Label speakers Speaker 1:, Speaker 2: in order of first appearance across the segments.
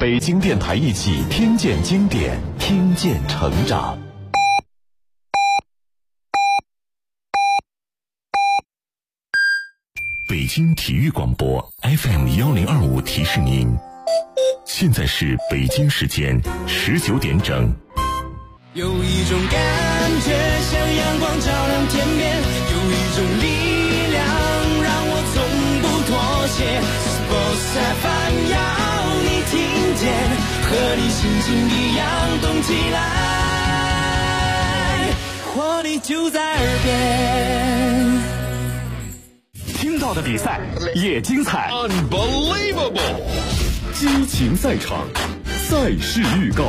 Speaker 1: 北京电台一起听见经典，听见成长。北京体育广播 FM1025 提示您，现在是北京时间19点整。
Speaker 2: 有一种感觉像阳光照亮天边，有一种力量让我从不妥协。Sports FM 要你听见，和你心情一样动起来，活力就在耳边。
Speaker 1: 听到的比赛也精彩
Speaker 3: ，Unbelievable！
Speaker 1: 激情赛场，赛事预告。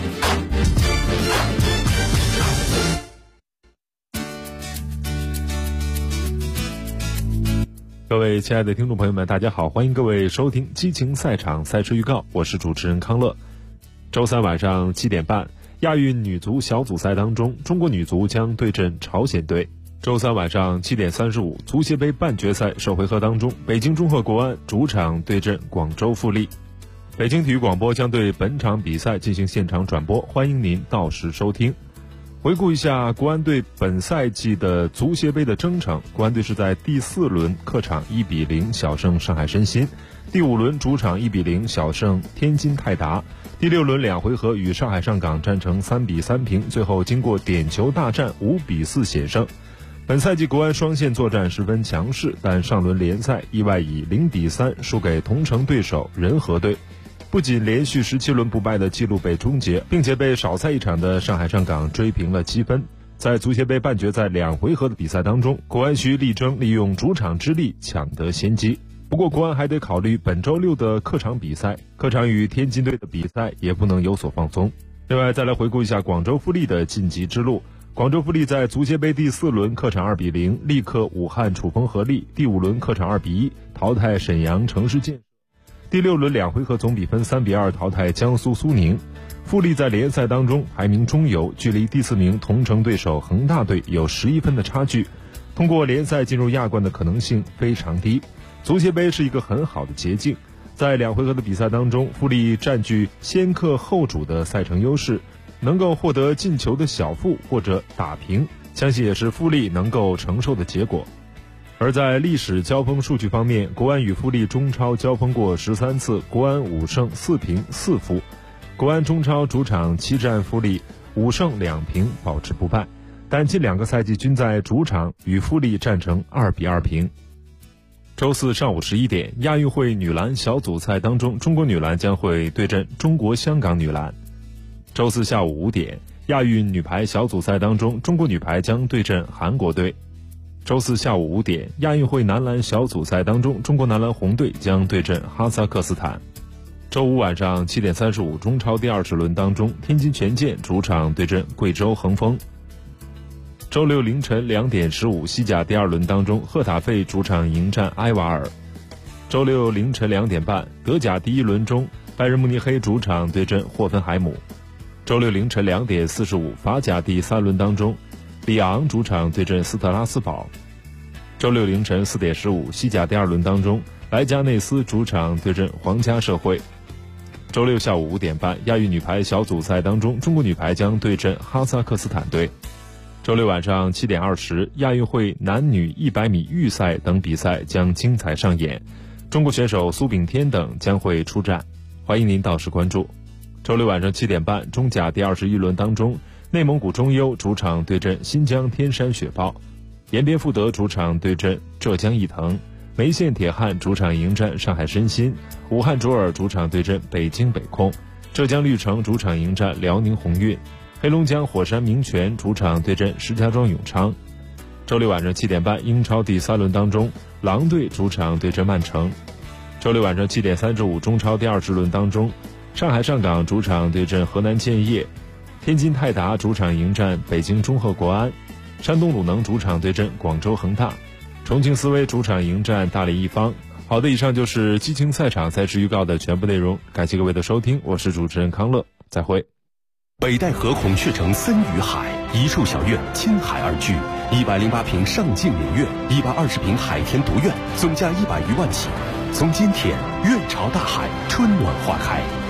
Speaker 4: 各位亲爱的听众朋友们，大家好，欢迎各位收听激情赛场赛事预告，我是主持人康乐。周三晚上7点半，亚运女足小组赛当中，中国女足将对阵朝鲜队。周三晚上7点35，足协杯半决赛首回合当中，北京中赫国安主场对阵广州富力。北京体育广播将对本场比赛进行现场转播，欢迎您到时收听。回顾一下国安队本赛季的足协杯的征程，国安队是在第4轮客场1-0小胜上海申鑫，第5轮主场1-0小胜天津泰达，第6轮2回合与上海上港战成3-3平，最后经过点球大战5-4险胜。本赛季国安双线作战十分强势，但上轮联赛意外以0-3输给同城对手仁和队，不仅连续17轮不败的纪录被终结，并且被少赛一场的上海上港追平了积分。在足协杯半决赛2回合的比赛当中，国安需力争利用主场之力抢得先机。不过国安还得考虑本周6的客场比赛，客场与天津队的比赛也不能有所放松。另外再来回顾一下广州富力的晋级之路。广州富力在足协杯第4轮客场2-0力克武汉楚风合力，第5轮客场2-1淘汰沈阳城市建设，第6轮2回合总比分3-2淘汰江苏苏宁。富力在联赛当中排名中游，距离第4名同城对手恒大队有11分的差距，通过联赛进入亚冠的可能性非常低。足协杯是一个很好的捷径，在2回合的比赛当中，富力占据先客后主的赛程优势，能够获得进球的小负或者打平，相信也是富力能够承受的结果。而在历史交锋数据方面，国安与富力中超交锋过13次，国安5胜4平4负。国安中超主场7战富力5胜2平保持不败，但近2个赛季均在主场与富力战成2-2平。周四上午11点，亚运会女篮小组赛当中，中国女篮将会对阵中国香港女篮。周四下午5点，亚运女排小组赛当中，中国女排将对阵韩国队。周四下午5点，亚运会男篮小组赛当中，中国男篮红队将对阵哈萨克斯坦。周五晚上7点35，中超第20轮当中，天津权健主场对阵贵州恒丰。周六凌晨2点15，西甲第2轮当中，赫塔费主场迎战埃瓦尔。周六凌晨2点半，德甲第1轮中，拜仁慕尼黑主场对阵霍芬海姆。周六凌晨2点45，法甲第3轮当中，里昂主场对阵斯特拉斯堡。周六凌晨4点15，西甲第2轮当中，莱加内斯主场对阵皇家社会。周六下午5点半，亚运女排小组赛当中，中国女排将对阵哈萨克斯坦队。周六晚上7点20，亚运会男女100米预赛等比赛将精彩上演，中国选手苏炳添等将会出战，欢迎您到时关注。周六晚上7点半，中甲第21轮当中，内蒙古中优主场对阵新疆天山雪豹，延边富德主场对阵浙江毅腾，梅县铁汉主场迎战上海申鑫，武汉卓尔主场对阵北京北控，浙江绿城主场迎战辽宁宏运，黑龙江火山明泉主场对阵石家庄永昌。周六晚上7点半，英超第3轮当中，狼队主场对阵曼城。周六晚上7点35，中超第20轮当中，上海上港主场对阵河南建业，天津泰达主场迎战北京中赫国安，山东鲁能主场对阵广州恒大，重庆斯威主场迎战大连一方。好的，以上就是激情赛场赛事预告的全部内容，感谢各位的收听，我是主持人康乐，再会。
Speaker 1: 北戴河孔雀城森与海，一处小院亲海而居，108平上境连院，120平海天独院，总价100余万起。从今天，院朝大海，春暖花开。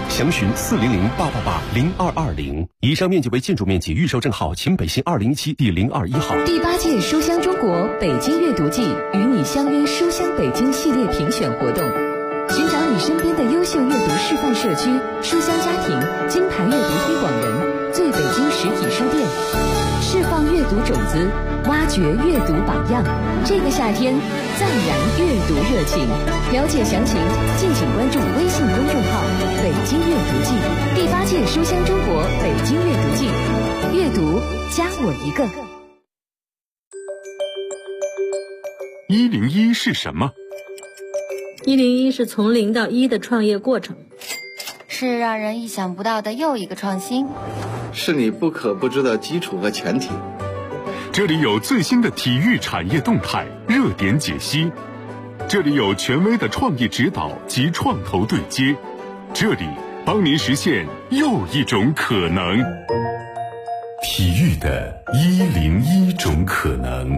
Speaker 5: 详询400-888-0220。以上面积为建筑面积，预售证号秦北新207第021号。
Speaker 6: 第8届书香中国北京阅读季与你相约书香北京系列评选活动，寻找你身边的优秀阅读示范社区、书香家庭、金牌阅读推广人、最北京实体书店，释放阅读种子，挖掘阅读榜样。这个夏天，赞扬阅读热情。了解详情，敬请关注微信公众号“北京阅读季”。第8届书香中国北京阅读季，阅读加我一个。
Speaker 1: 101是什么
Speaker 7: ？101是从0到1的创业过程，
Speaker 8: 是让人意想不到的又一个创新，
Speaker 9: 是你不可不知的基础和前提。
Speaker 1: 这里有最新的体育产业动态、热点解析，这里有权威的创业指导及创投对接，这里帮您实现又一种可能。体育的101种可能。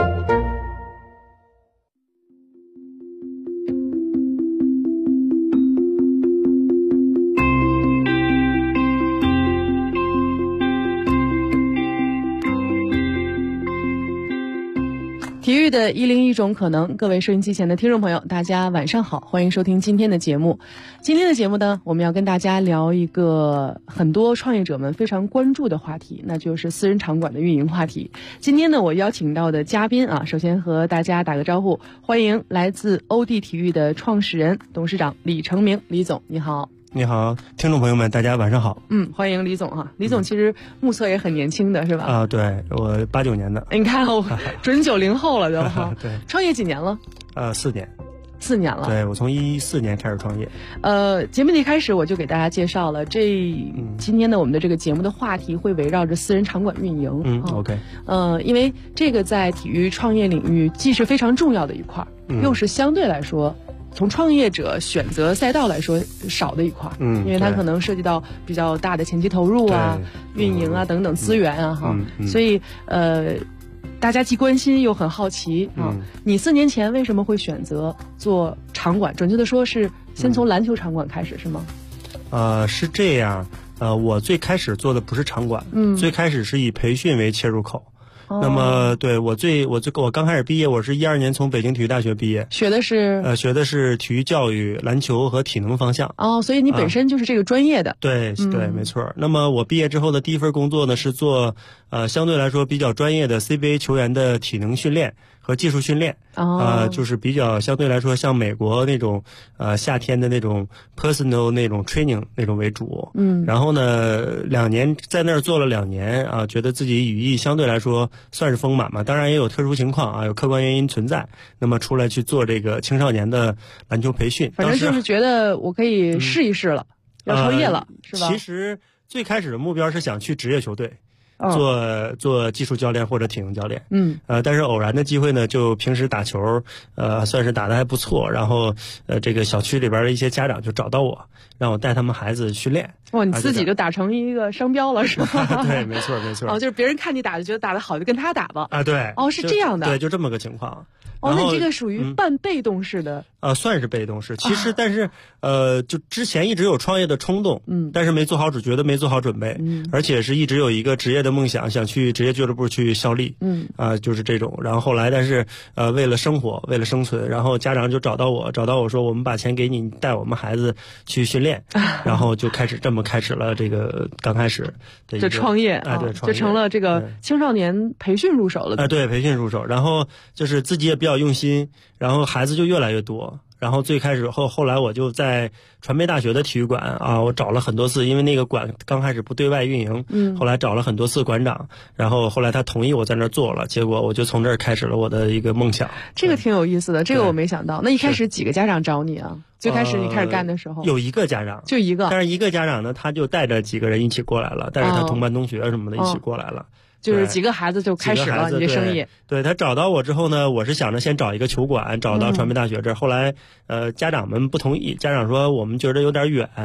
Speaker 10: 体育的101种可能，各位收音机前的听众朋友，大家晚上好，欢迎收听今天的节目。今天的节目呢，我们要跟大家聊一个很多创业者们非常关注的话题，那就是私人场馆的运营话题。今天呢，我邀请到的嘉宾首先和大家打个招呼，欢迎来自欧弟体育的创始人、董事长李成明，李总，你好。
Speaker 11: 你好，听众朋友们，大家晚上好。
Speaker 10: 欢迎李总哈。李总其实目测也很年轻的是吧？
Speaker 11: 对，我89年的。
Speaker 10: 你看我准90后了都哈。
Speaker 11: 对。
Speaker 10: 创业几年了
Speaker 11: ？4年。
Speaker 10: 4年了。
Speaker 11: 对，我从14年开始创业。
Speaker 10: 节目的一开始我就给大家介绍了，今天的我们的这个节目的话题会围绕着私人场馆运营。
Speaker 11: OK。
Speaker 10: 因为这个在体育创业领域既是非常重要的一块，又是相对来说。从创业者选择赛道来说少的一块，因为它可能涉及到比较大的前期投入运营等等资源所以大家既关心又很好奇你4年前为什么会选择做场馆？准确的说是先从篮球场馆开始是吗？
Speaker 11: 是这样，我最开始做的不是场馆，最开始是以培训为切入口。那么，对我刚开始毕业，我是12年从北京体育大学毕业，
Speaker 10: 学的是
Speaker 11: 体育教育、篮球和体能方向。
Speaker 10: 所以你本身就是这个专业的。
Speaker 11: 对，没错。那么我毕业之后的第一份工作呢，是做相对来说比较专业的 CBA 球员的体能训练和技术训练。就是比较相对来说像美国那种夏天的那种 personal 那种 training 那种为主。然后呢，2年在那儿做了2年觉得自己羽翼相对来说算是丰满嘛，当然也有特殊情况有客观原因存在。那么出来去做这个青少年的篮球培训，
Speaker 10: 反正就是觉得我可以试一试了，要创业了，是吧？
Speaker 11: 其实最开始的目标是想去职业球队。做技术教练或者体能教练，但是偶然的机会呢，就平时打球，算是打得还不错，然后这个小区里边的一些家长就找到我，让我带他们孩子训练。
Speaker 10: 哇，你自己就打成一个商标了是吧？
Speaker 11: 对，没错。
Speaker 10: 就是别人看你打就觉得打得好，就跟他打吧。
Speaker 11: 对。
Speaker 10: 是这样的。
Speaker 11: 对，就这么个情况。
Speaker 10: 那你这个属于半被动式的。
Speaker 11: 算是被动式。其实，但是就之前一直有创业的冲动，但是没做好觉得没做好准备，而且是一直有一个职业的梦想，想去职业俱乐部去效力，就是这种。然后后来，但是为了生活，为了生存，然后家长就找到我说，我们把钱给你，带我们孩子去训练，然后就开始了这个刚开始的一个
Speaker 10: 创业
Speaker 11: 对，
Speaker 10: 就成了这个青少年培训入手了。
Speaker 11: 对，培训入手，然后就是自己也比较用心，然后孩子就越来越多。然后最开始后来我就在传媒大学的体育馆我找了很多次，因为那个馆刚开始不对外运营，后来找了很多次馆长，然后后来他同意我在那儿做了，结果我就从这儿开始了我的一个梦想。
Speaker 10: 这个挺有意思的，这个我没想到。那一开始几个家长找你啊？最开始你开始干的时候，
Speaker 11: 有一个家长，
Speaker 10: 就一个，
Speaker 11: 但是一个家长呢，他就带着几个人一起过来了，带着他同班同学什么的一起过来了。
Speaker 10: 就是几个孩子就开始了你这生意。
Speaker 11: 对，他找到我之后呢，我是想着先找一个球馆，找到传媒大学这儿。后来家长们不同意，家长说我们觉得有点远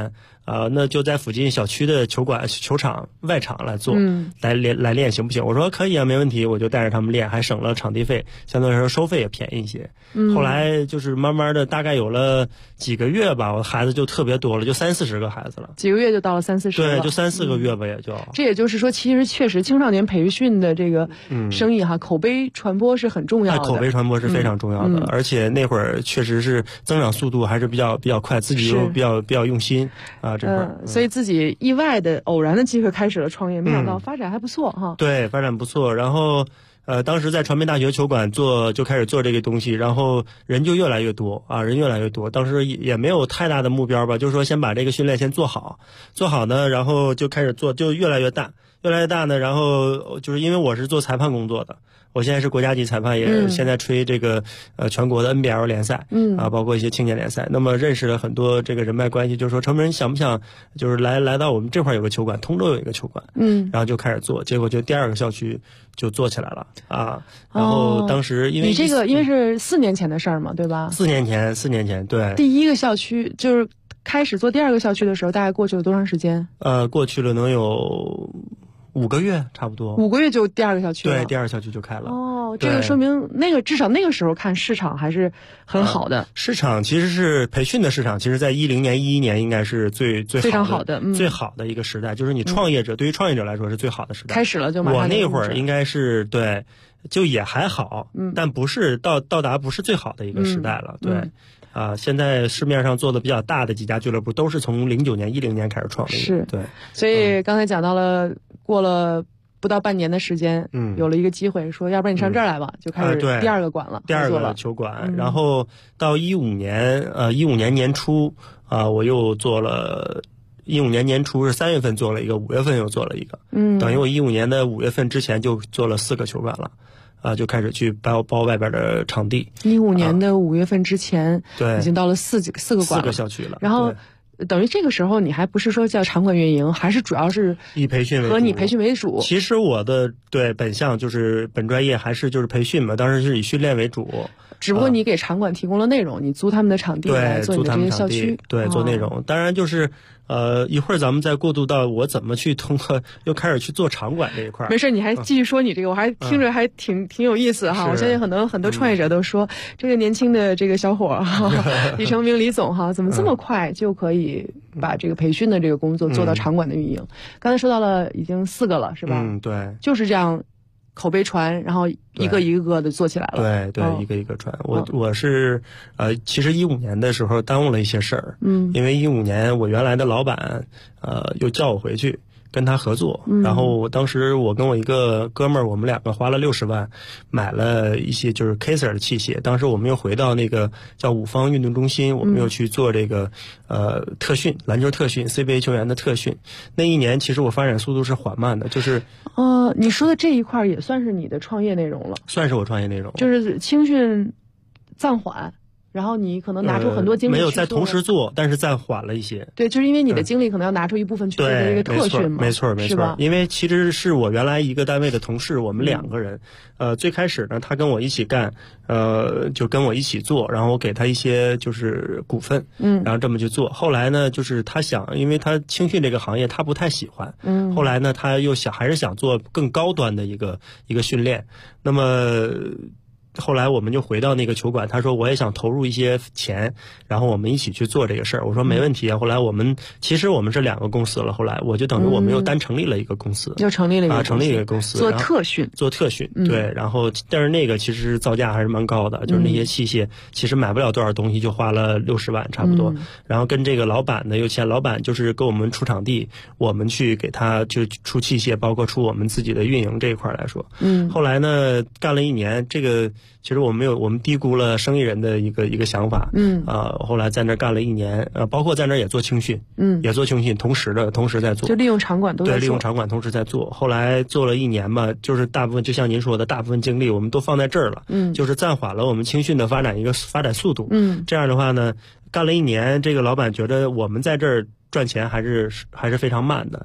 Speaker 11: 那就在附近小区的球场外场来做，来练行不行？我说可以啊，没问题，我就带着他们练，还省了场地费，相对来说收费也便宜一些。后来就是慢慢的，大概有了几个月吧，我的孩子就特别多了，就30-40个孩子了。
Speaker 10: 几个月就到了30-40了。
Speaker 11: 对，就3-4个月吧，也就。
Speaker 10: 这也就是说，其实确实青少年培训的这个生意口碑传播是很重要的。
Speaker 11: 口碑传播是非常重要的，而且那会儿确实是增长速度还是比较快，自己又比较用心啊，这块。
Speaker 10: 所以自己意外的偶然的机会开始了创业，没想到发展还不错哈。
Speaker 11: 对，发展不错。然后当时在传媒大学球馆就开始做这个东西，然后人就越来越多啊，人越来越多。当时也没有太大的目标吧，就是说先把这个训练先做好呢，然后就开始做，就越来越大呢。然后就是因为我是做裁判工作的。我现在是国家级裁判，也现在吹这个全国的 NBL 联赛，包括一些青年联赛。那么认识了很多这个人脉关系，就是说成人想不想就是来到我们这块有个球馆，通州有一个球馆，然后就开始做，结果就第2个校区就做起来了啊。然后当时因为
Speaker 10: 你这个因为是4年前的事儿嘛，对吧
Speaker 11: ？4年前，对。
Speaker 10: 第1个校区就是开始做第2个校区的时候，大概过去了多长时间？
Speaker 11: 过去了能有5个月差不多
Speaker 10: ，5个月就第2个校区了。
Speaker 11: 对，第2个校区就开了。
Speaker 10: 这个说明至少那个时候看市场还是很好的。
Speaker 11: 市场其实是培训的市场，其实在10年、11年应该是最
Speaker 10: 非常好的
Speaker 11: 最好的一个时代，就是你创业者对于创业者来说是最好的时代。
Speaker 10: 开始了就马上。
Speaker 11: 我那会儿应该是对，就也还好，但不是到达不是最好的一个时代了。对。现在市面上做的比较大的几家俱乐部都是从09年、10年开始创立的。
Speaker 10: 是，
Speaker 11: 对。
Speaker 10: 所以刚才讲到了，过了不到半年的时间，有了一个机会，说要不然你上这儿来吧，就开始第2个馆了，
Speaker 11: 第2个球馆。然后到15年年初我又做了。15年年初是3月份做了一个，5月份又做了一个，等于我15年的5月份之前就做了4个球馆了。就开始去包外边的场地。
Speaker 10: 15年的5月份之前，
Speaker 11: 对，
Speaker 10: 已经到了4个馆了，4
Speaker 11: 个校区了。
Speaker 10: 然后等于这个时候你还不是说叫场馆运营，还是主要是
Speaker 11: 以培训为主，
Speaker 10: 和你培训为主。
Speaker 11: 其实我的本项就是本专业还是就是培训嘛，当然是以训练为主。
Speaker 10: 只不过你给场馆提供了内容，你租他们的场地来做你的这些校区，
Speaker 11: 对，做内容。当然就是一会儿咱们再过渡到我怎么去通过又开始去做场馆这一块。
Speaker 10: 没事，你还继续说你这个，我还听着还挺有意思哈。我相信很多创业者都说，这个年轻的这个小伙李成明李总怎么这么快就可以把这个培训的这个工作做到场馆的运营？刚才说到了已经4个了，是吧？
Speaker 11: 对，
Speaker 10: 就是这样。口碑传，然后一个一个的做起来了。
Speaker 11: 对，一个一个传。我是其实15年的时候耽误了一些事儿，因为15年我原来的老板又叫我回去跟他合作，然后当时我跟我一个哥们儿，我们2个花了60万买了一些就是 Kaser 的器械。当时我们又回到那个叫五方运动中心，我们又去做这个特训，篮球特训 CBA 球员的特训。那一年其实我发展速度是缓慢的，就是
Speaker 10: 你说的这一块也算是你的创业内容了。
Speaker 11: 算是我创业内容，
Speaker 10: 就是青训暂缓，然后你可能拿出很多精力
Speaker 11: 没有在同时做，但是暂缓了一些。
Speaker 10: 对，就是因为你的精力可能要拿出一部分去做这个特训嘛。
Speaker 11: 没错。因为其实是我原来一个单位的同事，我们2个人，最开始呢，他跟我一起干，就跟我一起做，然后我给他一些就是股份，然后这么去做。后来呢，就是他想，因为他青训这个行业他不太喜欢，后来呢，他又还是想做更高端的一个训练，那么。后来我们就回到那个球馆，他说我也想投入一些钱，然后我们一起去做这个事儿。我说没问题啊。后来其实我们是2个公司了，后来我就等于我们又单成立了一个公司，
Speaker 10: 又成立了一个
Speaker 11: 公司
Speaker 10: 做特训，
Speaker 11: 对。然后但是那个其实造价还是蛮高的，就是那些器械其实买不了多少东西，就花了60万差不多。然后跟这个老板呢又签，老板就是给我们出场地，我们去给他就出器械，包括出我们自己的运营这一块来说。后来呢干了1年，这个其实我们低估了生意人的一个想法。后来在那干了1年，包括在那也做青训，也做青训，同时在做，
Speaker 10: 就利用场馆都在做。
Speaker 11: 对，利用场馆同时在做。后来做了1年吧，就是大部分就像您说的，大部分精力我们都放在这儿了，就是暂缓了我们青训的发展速度。这样的话呢，干了1年，这个老板觉得我们在这儿赚钱还是非常慢的。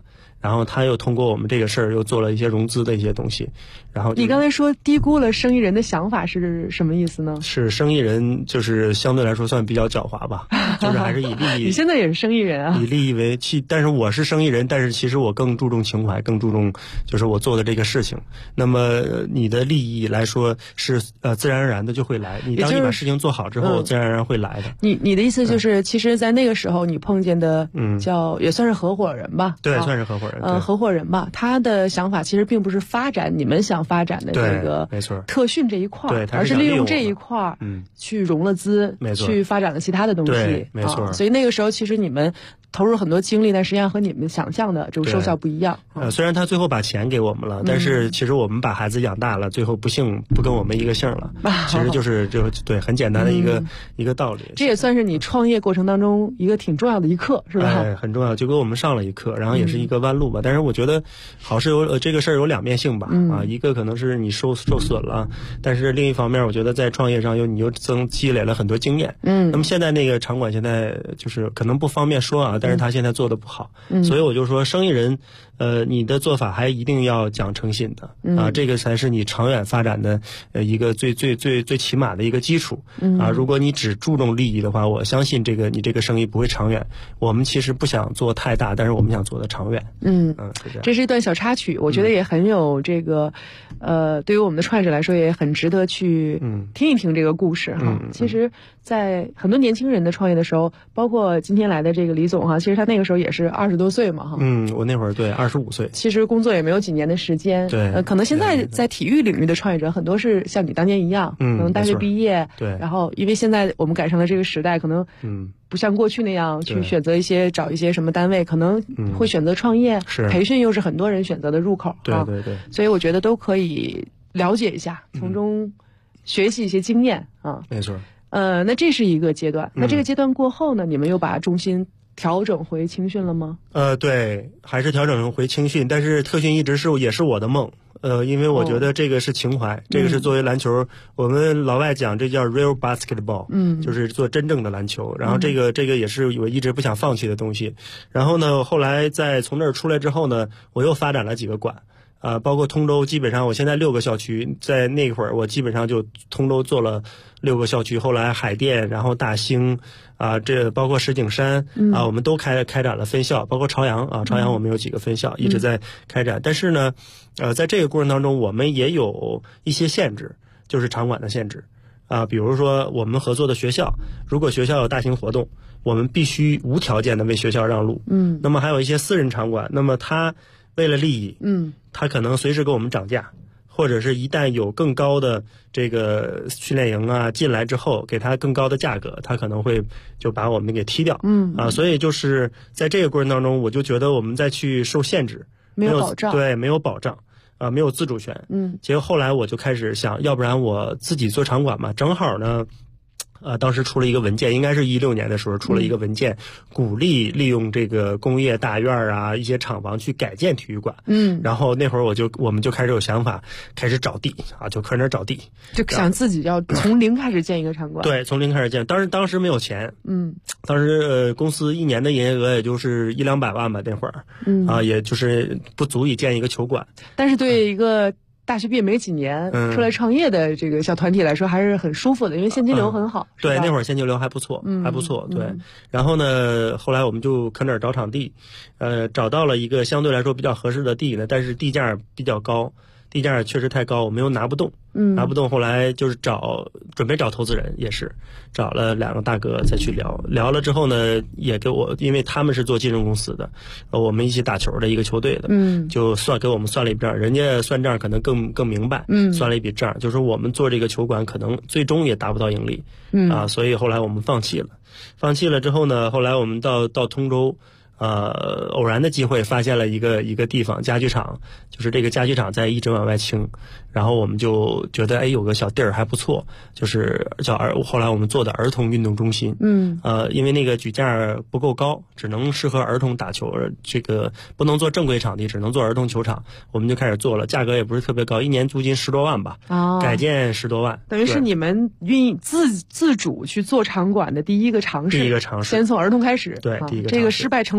Speaker 11: 然后他又通过我们这个事儿又做了一些融资的一些东西，然后
Speaker 10: 你刚才说低估了生意人的想法是什么意思呢？
Speaker 11: 是生意人就是相对来说算比较狡猾吧，就是还是以利益。
Speaker 10: 你现在也是生意人啊？
Speaker 11: 以利益为气，但是我是生意人，但是其实我更注重情怀，更注重就是我做的这个事情。那么你的利益来说是自然而然的就会来，你当你把事情做好之后，自然而然会来的。
Speaker 10: 你的意思就是，其实，在那个时候你碰见的叫也算是合伙人吧？
Speaker 11: 对，算是合伙人。
Speaker 10: 合伙人吧，他的想法其实并不是发展你们想发展的这个
Speaker 11: 没错
Speaker 10: 特训这一块，
Speaker 11: 对，
Speaker 10: 而是利用这一块去融了资，
Speaker 11: 没错，
Speaker 10: 去发展了其他的东西，
Speaker 11: 对，没错。
Speaker 10: 所以那个时候其实你们投入很多精力，但实际上和你们想象的这种收效不一样。
Speaker 11: 虽然他最后把钱给我们了，但是其实我们把孩子养大了，最后不幸不跟我们一个姓了。其实就是对很简单的一个道理。
Speaker 10: 这也算是你创业过程当中一个挺重要的一课，是吧？
Speaker 11: 很重要，就给我们上了一课，然后也是一个弯路吧。但是我觉得好事这个事儿有两面性吧。一个可能是你受损了，但是另一方面，我觉得在创业上你又积累了很多经验。那么现在那个场馆现在就是可能不方便说啊，但是他现在做的不好，所以我就说生意人，你的做法还一定要讲诚信的啊，这个才是你长远发展的一个最起码的一个基础啊。如果你只注重利益的话，我相信你这个生意不会长远。我们其实不想做太大，但是我们想做的长远。
Speaker 10: 这是一段小插曲，我觉得也很有这个对于我们的创业者来说也很值得去听一听这个故事哈。其实在很多年轻人的创业的时候，包括今天来的这个李总哈，其实他那个时候也是20多岁嘛哈。
Speaker 11: 我那会儿对25岁，
Speaker 10: 其实工作也没有几年的时间。
Speaker 11: 对，
Speaker 10: 可能现在在体育领域的创业者很多是像你当年一样，可能大学毕业，
Speaker 11: 对，
Speaker 10: 然后因为现在我们赶上了这个时代，可能不像过去那样去选择找一些什么单位，可能会选择创业，培训又是很多人选择的入口。
Speaker 11: 对对对，
Speaker 10: 所以我觉得都可以了解一下，从中学习一些经验啊。
Speaker 11: 没错。
Speaker 10: 那这是一个阶段，那这个阶段过后呢，你们又把重心调整回青训了吗？
Speaker 11: 对，还是调整回青训，但是特训一直也是我的梦。因为我觉得这个是情怀，这个是作为篮球，我们老外讲这叫 real basketball，就是做真正的篮球。然后这个也是我一直不想放弃的东西。然后呢，后来从那儿出来之后呢，我又发展了几个馆。包括通州，基本上我现在6个校区，在那会儿我基本上就通州做了6个校区，后来海淀，然后大兴，这包括石景山，我们都开展了分校，包括朝阳朝阳我们有几个分校一直在开展。但是呢，在这个过程当中，我们也有一些限制，就是场馆的限制比如说我们合作的学校，如果学校有大型活动，我们必须无条件的为学校让路。那么还有一些私人场馆，那么他为了利益，他可能随时给我们涨价，或者是一旦有更高的这个训练营进来之后，给他更高的价格，他可能会就把我们给踢掉。所以就是在这个过程当中，我就觉得我们再去受限制，
Speaker 10: 没有保障，
Speaker 11: 对，没有保障没有自主权。结果后来我就开始想，要不然我自己做场馆嘛，正好呢。当时出了一个文件，应该是16年的时候出了一个文件，鼓励利用这个工业大院一些厂房去改建体育馆。然后那会儿我们就开始有想法，开始找地就开始找地，
Speaker 10: 就想自己要从零开始建一个场馆。
Speaker 11: 对，从零开始建，当时没有钱。当时公司1年的营业额也就是100-200万吧，那会儿也就是不足以建一个球馆。
Speaker 10: 但是对一个大学毕业没几年出来创业的这个小团体来说还是很舒服的，因为现金流很好。
Speaker 11: 对，那会儿现金流还不错，还不错。对，然后呢，后来我们就搁那儿找场地，找到了一个相对来说比较合适的地呢，但是地价比较高，地价确实太高，我们又拿不动。拿不动，后来就是准备找投资人，也是找了2个大哥再去聊了之后呢，也给我，因为他们是做金融公司的，我们一起打球的一个球队的，就给我们算了一笔账，人家算账可能更明白，算了一笔账，就是我们做这个球馆可能最终也达不到盈利，所以后来我们放弃了之后呢，后来我们到通州。偶然的机会发现了一个地方，家具厂，就是这个家具厂在一直往外倾，然后我们就觉得有个小地儿还不错，就是后来我们做的儿童运动中心。因为那个举架不够高，只能适合儿童打球，这个不能做正规场地，只能做儿童球场，我们就开始做了，价格也不是特别高，1年租金10多万吧，改建10多万，
Speaker 10: 等于是你们自主去做场馆的第一个尝试，
Speaker 11: 第一个尝试，
Speaker 10: 先从儿童开始，
Speaker 11: 对，第一个
Speaker 10: 这个失败成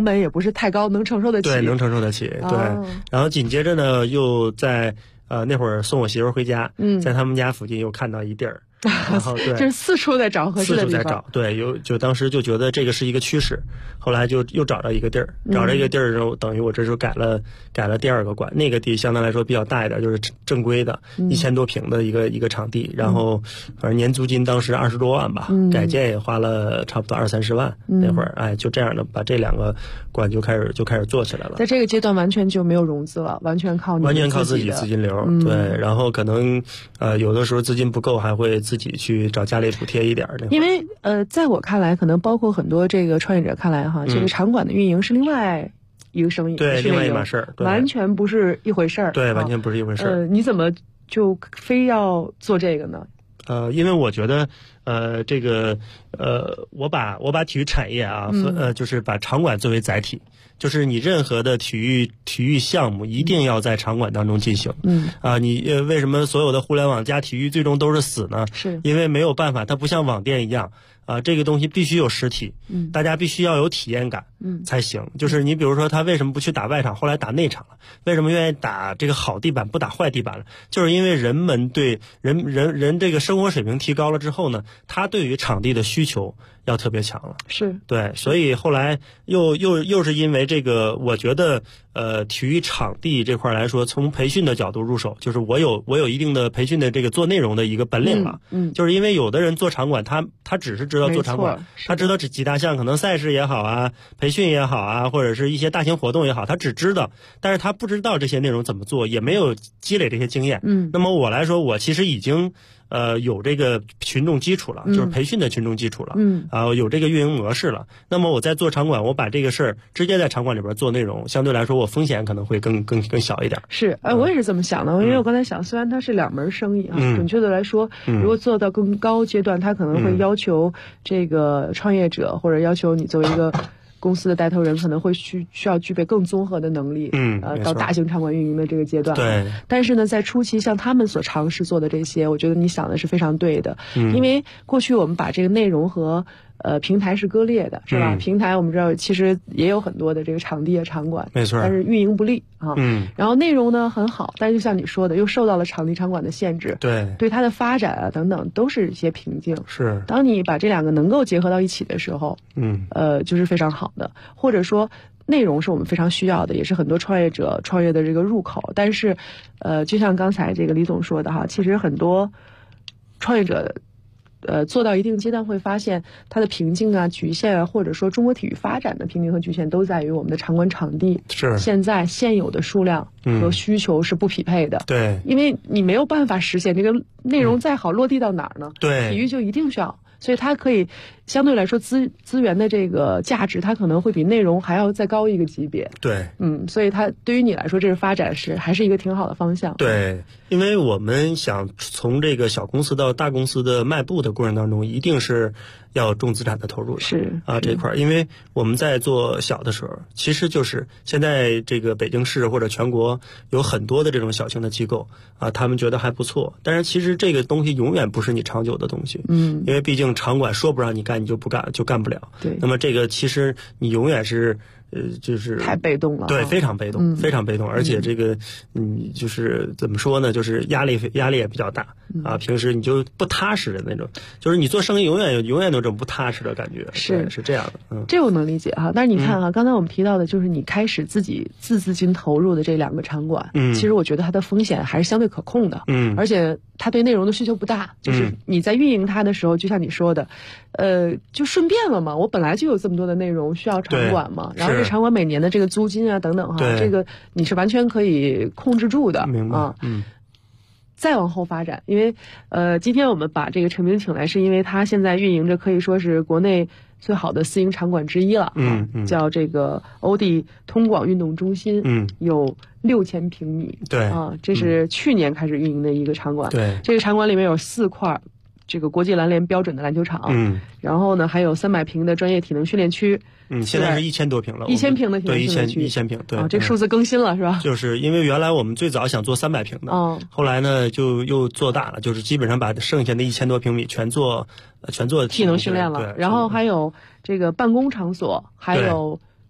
Speaker 10: 本也不是太高，能承受得起。
Speaker 11: 对，能承受得起。对，然后紧接着呢，又在那会儿送我媳妇回家，在他们家附近又看到一地儿。然后对，
Speaker 10: 就是四处在找合适的地方，
Speaker 11: 四处在找，对，就当时就觉得这个是一个趋势，后来就又找到一个地儿，找着一个地儿之后，等于我这时候改了第二个馆，那个地相对来说比较大一点，就是正规的1000多平的一个场地，然后反正年租金当时20多万吧，改建也花了差不多20-30万，那会儿就这样的把这2个馆就开始做起来了。
Speaker 10: 在这个阶段完全就没有融资了，完全靠
Speaker 11: 自己资金流，对，然后可能有的时候资金不够，还会自己去找家里补贴一点的。
Speaker 10: 因为在我看来，可能包括很多这个创业者看来哈，这个场馆的运营是另外一个生意，
Speaker 11: 对，另外一码事儿，
Speaker 10: 完全不是一回事儿，
Speaker 11: 对，完全不是一回事儿。
Speaker 10: 你怎么就非要做这个呢？
Speaker 11: 因为我觉得，这个我把体育产业啊，就是把场馆作为载体。就是你任何的体育项目一定要在场馆当中进行。你为什么所有的互联网加体育最终都是死呢？
Speaker 10: 是因
Speaker 11: 为没有办法，它不像网店一样这个东西必须有实体，大家必须要有体验感，才行。就是你比如说他为什么不去打外场，后来打内场了？为什么愿意打这个好地板不打坏地板了？就是因为人们对人这个生活水平提高了之后呢，他对于场地的需求要特别强了。
Speaker 10: 是
Speaker 11: 对，所以后来又是因为这个，我觉得体育场地这块来说，从培训的角度入手，就是我有一定的培训的这个做内容的一个本领了。就是因为有的人做场馆，他只是知道做场馆，他知道这几大项，可能赛事也好啊，培训也好啊，或者是一些大型活动也好，他只知道，但是他不知道这些内容怎么做，也没有积累这些经验。那么我来说，我其实已经有这个群众基础了，就是培训的群众基础了，有这个运营模式了。那么我在做场馆，我把这个事儿直接在场馆里边做内容，相对来说我风险可能会更小一点。
Speaker 10: 是，我也是这么想的，因为我刚才想，虽然它是2门生意啊，准确的来说，如果做到更高阶段，它可能会要求这个创业者或者要求你作为一个公司的带头人，可能会需要具备更综合的能力，到大型场馆运营的这个阶段。
Speaker 11: 对。
Speaker 10: 但是呢，在初期像他们所尝试做的这些，我觉得你想的是非常对的，因为过去我们把这个内容和平台是割裂的，是吧？平台我们知道其实也有很多的这个场地啊、场馆，
Speaker 11: 没错，
Speaker 10: 但是运营不力啊。然后内容呢很好，但是就像你说的，又受到了场地场馆的限制，对它的发展啊等等都是一些瓶颈。
Speaker 11: 是，
Speaker 10: 当你把这2个能够结合到一起的时候，就是非常好的，或者说。内容是我们非常需要的，也是很多创业者创业的这个入口。但是，就像刚才这个李总说的哈，其实很多创业者，做到一定阶段会发现它的瓶颈啊、局限啊，或者说中国体育发展的瓶颈和局限，都在于我们的场馆场地
Speaker 11: 是
Speaker 10: 现在现有的数量和需求是不匹配的。
Speaker 11: 对，
Speaker 10: 因为你没有办法实现这个内容再好落地到哪儿呢？
Speaker 11: 对，
Speaker 10: 体育就一定需要。所以它可以相对来说资源的这个价值，它可能会比内容还要再高一个级别。
Speaker 11: 对，
Speaker 10: 所以它对于你来说，这个发展还是一个挺好的方向。
Speaker 11: 对，因为我们想从这个小公司到大公司的迈步的过程当中，一定是要重资产的投入的。
Speaker 10: 是
Speaker 11: 这一块，因为我们在做小的时候，其实就是现在这个北京市或者全国有很多的这种小型的机构他们觉得还不错，但是其实这个东西永远不是你长久的东西。因为毕竟场馆说不让你干，你就不干，就干不了。
Speaker 10: 对，
Speaker 11: 那么这个其实你永远是就是
Speaker 10: 太被动了。
Speaker 11: 对，非常被动，非常被动，而且这个就是怎么说呢，就是压力也比较大平时你就不踏实的那种，就是你做生意永远有这种不踏实的感觉。是这样的。
Speaker 10: 这我能理解哈。但是你看刚才我们提到的就是你开始自己资金投入的这2个场馆，其实我觉得它的风险还是相对可控的。而且它对内容的需求不大，就是你在运营它的时候，就像你说的，就顺便了嘛。我本来就有这么多的内容需要场馆嘛，然后这场馆每年的这个租金啊等等哈，这个你是完全可以控制住的。
Speaker 11: 明白。
Speaker 10: 再往后发展，因为今天我们把这个陈明请来，是因为他现在运营着可以说是国内最好的私营场馆之一了，叫这个欧弟通广运动中心，有6000平米，
Speaker 11: 对
Speaker 10: 这是去年开始运营的一个场馆。
Speaker 11: 对，
Speaker 10: 这个场馆里面有4块这个国际篮联标准的篮球场，然后呢还有300平的专业体能训练区。
Speaker 11: 现在是1000多平了
Speaker 10: ，1000平的体能训练区。
Speaker 11: 对，1000平，对。
Speaker 10: 这个数字更新了是吧？
Speaker 11: 就是因为原来我们最早想做300平的，后来呢就又做大了，就是基本上把剩下的1000多平米全做
Speaker 10: 体能训练了。然后还有这个办公场所，还有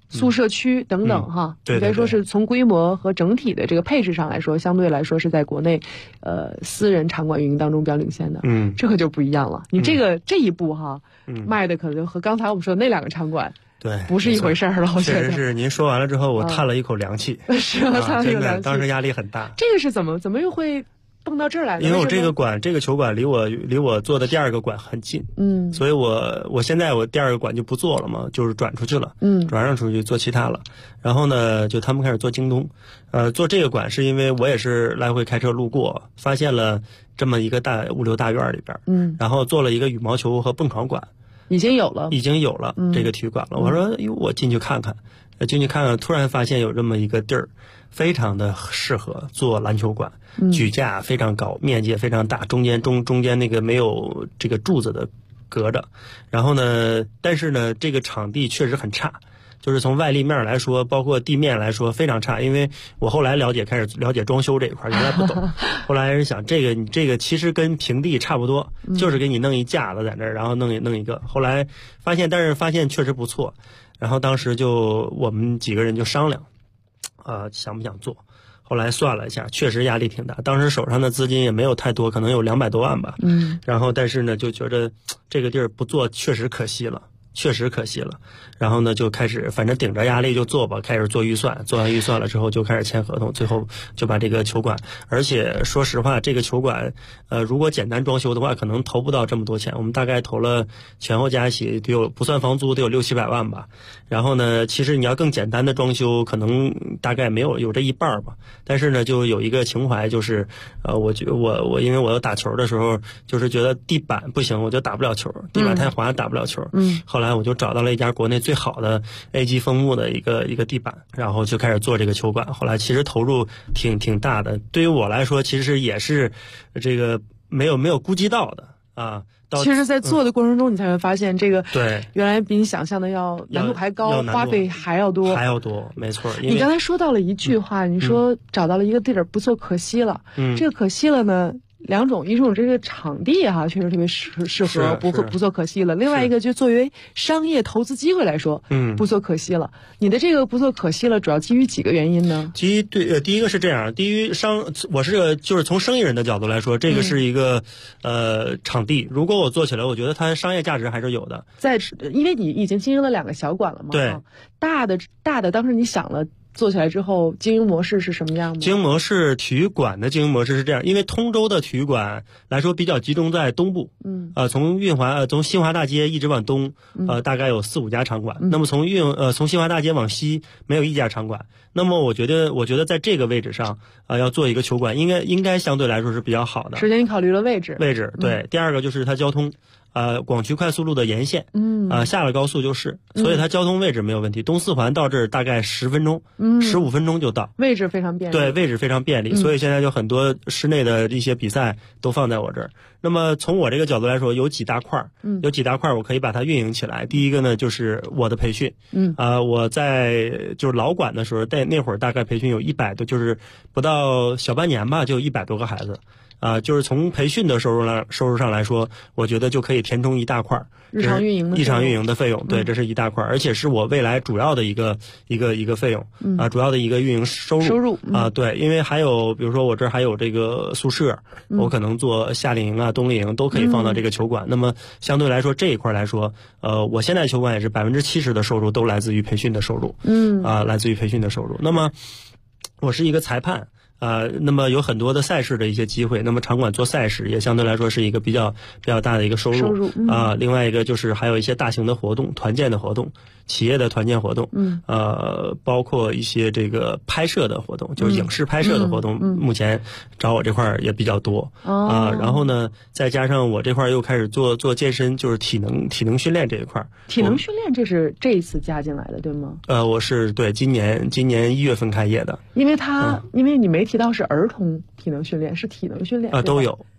Speaker 10: 宿舍区等等哈，应该说是从规模和整体的这个配置上来说，相对来说是在国内私人场馆运营当中比较领先的。这可就不一样了。你这一步哈，卖的可能和刚才我们说的那2个场馆
Speaker 11: 对
Speaker 10: 不是一回事了。我觉得
Speaker 11: 确实是。您说完了之后，我叹了一口凉气。
Speaker 10: 是啊，叹了一口凉气。
Speaker 11: 当时压力很大。
Speaker 10: 这个是怎么又会蹦到这儿来的？
Speaker 11: 因为我这个球馆离我做的第2个馆很近，所以我现在我第2个馆就不做了嘛，就是转出去了，转让出去做其他了。然后呢，就他们开始做京东，做这个馆是因为我也是来回开车路过，发现了这么一个大物流大院里边，然后做了一个羽毛球和蹦床馆，
Speaker 10: 已经有了
Speaker 11: 这个体育馆了。我说，我进去看看，突然发现有这么一个地儿，非常的适合做篮球馆，举架非常高，面积也非常大，中间那个没有这个柱子的隔着。然后呢，但是呢，这个场地确实很差，就是从外立面来说，包括地面来说非常差。因为我后来开始了解装修这一块，原来不懂。后来是想，这个其实跟平地差不多，就是给你弄一架子在那儿，然后弄一个。后来发现确实不错。然后当时我们几个人就商量，想不想做？后来算了一下，确实压力挺大。当时手上的资金也没有太多，可能有200多万吧。然后但是呢，就觉得这个地儿不做确实可惜了。然后呢，就开始反正顶着压力就做吧，开始做预算，做完预算了之后就开始签合同，最后就把这个球馆。而且说实话，这个球馆如果简单装修的话，可能投不到这么多钱。我们大概投了前后加起不算房租得有600-700万吧。然后呢，其实你要更简单的装修，可能大概有这一半吧。但是呢，就有一个情怀，就是我因为我要打球的时候，就是觉得地板不行，我就打不了球，地板太滑打不了球。后来我就找到了一家国内最好的 A 级枫木的一个地板，然后就开始做这个球馆。后来其实投入挺大的，对于我来说其实也是这个没有估计到的啊。
Speaker 10: 其实在做的过程中你才会发现，这个
Speaker 11: 对
Speaker 10: 原来比你想象的难度还高，花费还要多，
Speaker 11: 没错。
Speaker 10: 你刚才说到了一句话，你说找到了一个地儿不做可惜了。这个可惜了呢2种，一种这个场地哈，确实特别适合，不做可惜了。另外一个就作为商业投资机会来说，不做可惜了。你的这个不做可惜了，主要基于几个原因呢？
Speaker 11: 第一个是这样，我是就是从生意人的角度来说，这个是一个场地，如果我做起来，我觉得它商业价值还是有的。
Speaker 10: 因为你已经经营了2个小馆了嘛，
Speaker 11: 对，
Speaker 10: 大的，当时你想了。做起来之后，经营模式是什么样的？
Speaker 11: 经营模式，体育馆的经营模式是这样，因为通州的体育馆来说比较集中在东部，从新华大街一直往东，大概有4-5家场馆。那么从新华大街往西没有1家场馆。那么我觉得在这个位置上要做一个球馆，应该相对来说是比较好的。
Speaker 10: 首先你考虑了位置，
Speaker 11: 对。第二个就是它交通。广渠快速路的沿线，下了高速就是，所以它交通位置没有问题。东4环到这儿大概10分钟，15分钟就到，
Speaker 10: 位置非常便利。
Speaker 11: 对，位置非常便利，所以现在就很多室内的一些比赛都放在我这儿。那么从我这个角度来说，有几大块我可以把它运营起来。第一个呢，就是我的培训，我在就是老馆的时候，那会儿大概培训有100多，就是不到小半年吧，就有100多个孩子。就是从培训的收入上来说，我觉得就可以填充一大块
Speaker 10: 日常运营
Speaker 11: 的费用。对，这是一大块，而且是我未来主要的一个费用主要的一个运营收入对，因为还有比如说我这儿还有这个宿舍，我可能做夏令营冬令营都可以放到这个球馆。那么相对来说这一块来说，我现在球馆也是70%的收入都来自于培训的收入，来自于培训的收入。那么我是一个裁判。那么有很多的赛事的一些机会，那么场馆做赛事也相对来说是一个比较大的一个收入另外一个就是还有一些大型的活动、团建的活动、企业的团建活动，包括一些这个拍摄的活动，就是影视拍摄的活动，目前找我这块也比较多然后呢，再加上我这块又开始做健身，就是体能训练这一块。
Speaker 10: 体能训练这是这一次加进来的，对吗？
Speaker 11: 我是对今年1月份开业的，
Speaker 10: 因为你没提到是儿童体能训练，是体能训练
Speaker 11: 都有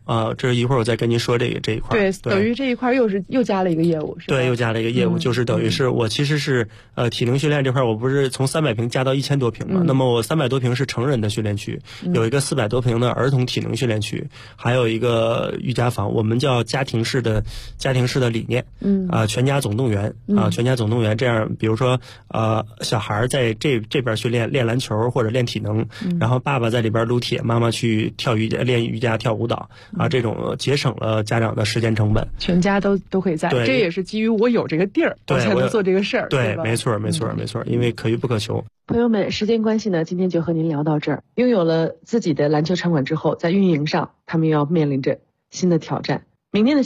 Speaker 11: 这一会儿我再跟您说这一块。
Speaker 10: 对，等于这一块又加了一个业务，是吧？
Speaker 11: 对，又加了一个业务，就是等于是我其实是体能训练这块，我不是从300平加到1000多平嘛？那么我300多平是成人的训练区，有一个400多平的儿童体能训练区，还有一个瑜伽房，我们叫家庭式的理念，全家总动员全家总动员。这样，比如说小孩在这边训练篮球或者练体能，然后爸爸在里边撸铁，妈妈去跳瑜伽、练瑜伽、跳舞蹈这种节省了家长的时间成本，
Speaker 10: 全家都可以在。这也是基于我有这个地儿，我才能做这个事儿。
Speaker 11: 对，没错，因为可遇不可求。
Speaker 10: 朋友们，时间关系呢，今天就和您聊到这儿。拥有了自己的篮球场馆之后，在运营上，他们又要面临着新的挑战。明天的